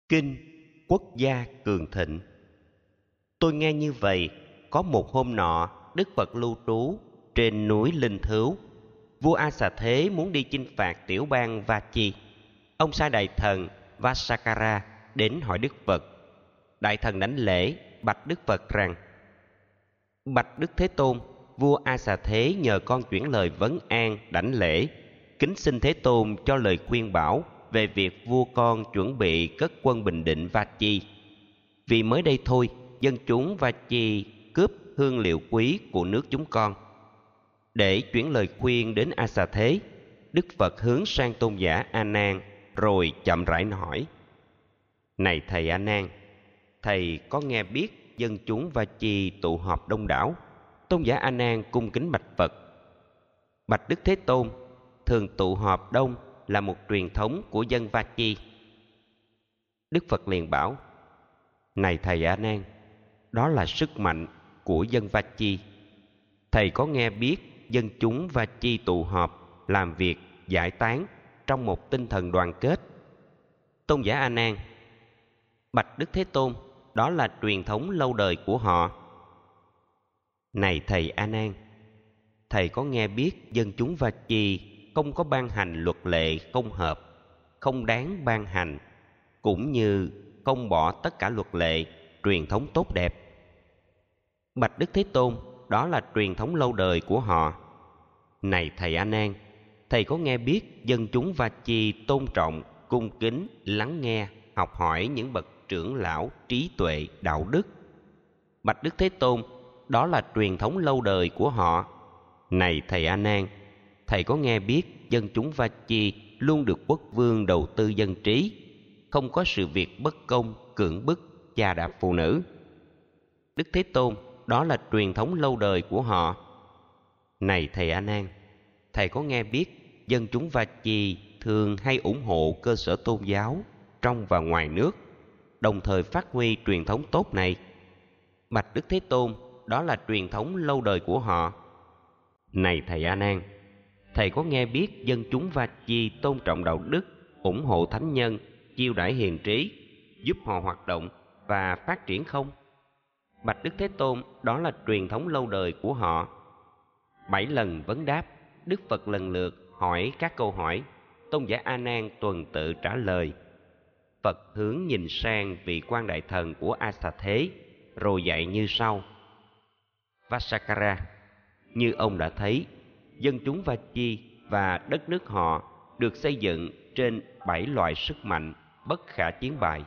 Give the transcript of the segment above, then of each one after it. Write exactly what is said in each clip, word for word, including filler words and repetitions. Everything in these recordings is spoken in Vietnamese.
Kinh Quốc gia cường thịnh. Tôi nghe như vậy, có một hôm nọ, Đức Phật lưu trú trên núi Linh Thứu. Vua A Xà Thế muốn đi chinh phạt tiểu bang Va-chi. Ông sai đại thần Vasakara đến hỏi Đức Phật. Đại thần đảnh lễ bạch Đức Phật rằng: Bạch Đức Thế Tôn, vua A Xà Thế nhờ con chuyển lời vấn an đảnh lễ, kính xin Thế Tôn cho lời khuyên bảo về việc vua con chuẩn bị cất quân bình định Va-chi. Vì mới đây thôi, dân chúng Va-chi cướp hương liệu quý của nước chúng con. Để chuyển lời khuyên đến A Xà Thế, Đức Phật hướng sang tôn giả A Nan rồi chậm rãi hỏi: Này thầy A Nan, thầy có nghe biết dân chúng Va-chi tụ họp đông đảo? Tôn giả A Nan cung kính bạch Phật: Bạch Đức Thế Tôn, thường tụ họp đông là một truyền thống của dân Va-chi. Đức Phật liền bảo: Này thầy A Nan, đó là sức mạnh của dân Va-chi. Thầy có nghe biết dân chúng Va-chi tụ họp làm việc giải tán trong một tinh thần đoàn kết? Tôn giả A Nan: Bạch Đức Thế Tôn, đó là truyền thống lâu đời của họ. Này thầy A Nan, thầy có nghe biết dân chúng Va-chi không có ban hành luật lệ không hợp, không đáng ban hành, cũng như không bỏ tất cả luật lệ, truyền thống tốt đẹp? Bạch Đức Thế Tôn, đó là truyền thống lâu đời của họ. Này thầy A Nan, thầy có nghe biết dân chúng Va-chi tôn trọng, cung kính, lắng nghe, học hỏi những bậc trưởng lão trí tuệ, đạo đức? Bạch Đức Thế Tôn, đó là truyền thống lâu đời của họ. Này thầy A Nan, thầy có nghe biết dân chúng Va-chi luôn được quốc vương đầu tư dân trí, không có sự việc bất công, cưỡng bức, chà đạp phụ nữ? Đức Thế Tôn, đó là truyền thống lâu đời của họ. Này thầy A Nan, thầy có nghe biết dân chúng Va-chi thường hay ủng hộ cơ sở tôn giáo trong và ngoài nước, đồng thời phát huy truyền thống tốt này? Bạch Đức Thế Tôn, đó là truyền thống lâu đời của họ. Này thầy A Nan, thầy có nghe biết dân chúng Va-chi tôn trọng đạo đức, ủng hộ thánh nhân, chiêu đãi hiền trí, giúp họ hoạt động và phát triển không? Bạch Đức Thế Tôn, đó là truyền thống lâu đời của họ. Bảy lần vấn đáp, Đức Phật lần lượt hỏi các câu hỏi. Tôn giả A Nan tuần tự trả lời. Phật hướng nhìn sang vị quan đại thần của A Xà Thế, rồi dạy như sau: Vasakara, như ông đã thấy, dân chúng Va-chi và đất nước họ được xây dựng trên bảy loại sức mạnh bất khả chiến bại.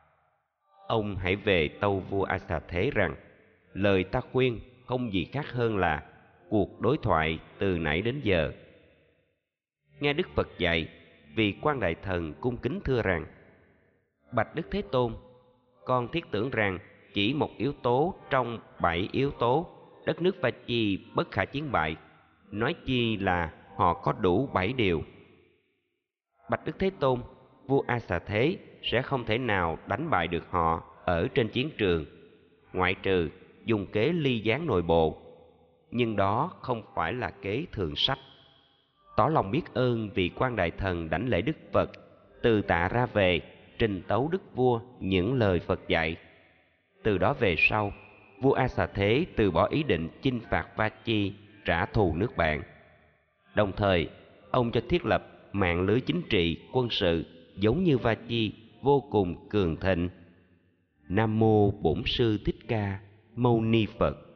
Ông hãy về tâu vua A Xà Thế rằng, lời ta khuyên không gì khác hơn là cuộc đối thoại từ nãy đến giờ. Nghe Đức Phật dạy, vị quan đại thần cung kính thưa rằng: Bạch Đức Thế Tôn, con thiết tưởng rằng chỉ một yếu tố trong bảy yếu tố đất nước Va-chi bất khả chiến bại, nói chi là họ có đủ bảy điều. Bạch Đức Thế Tôn, vua A Xà Thế sẽ không thể nào đánh bại được họ ở trên chiến trường, ngoại trừ dùng kế ly gián nội bộ. Nhưng đó không phải là kế thượng sách. Tỏ lòng biết ơn vị quan đại thần đảnh lễ Đức Phật, từ tạ ra về, trình tấu đức vua những lời Phật dạy. Từ đó về sau, vua A Xà Thế từ bỏ ý định chinh phạt Va-chi, trả thù nước bạn. Đồng thời, ông cho thiết lập mạng lưới chính trị, quân sự giống như Va-chi vô cùng cường thịnh. Nam mô Bổn Sư Thích Ca Mâu Ni Phật.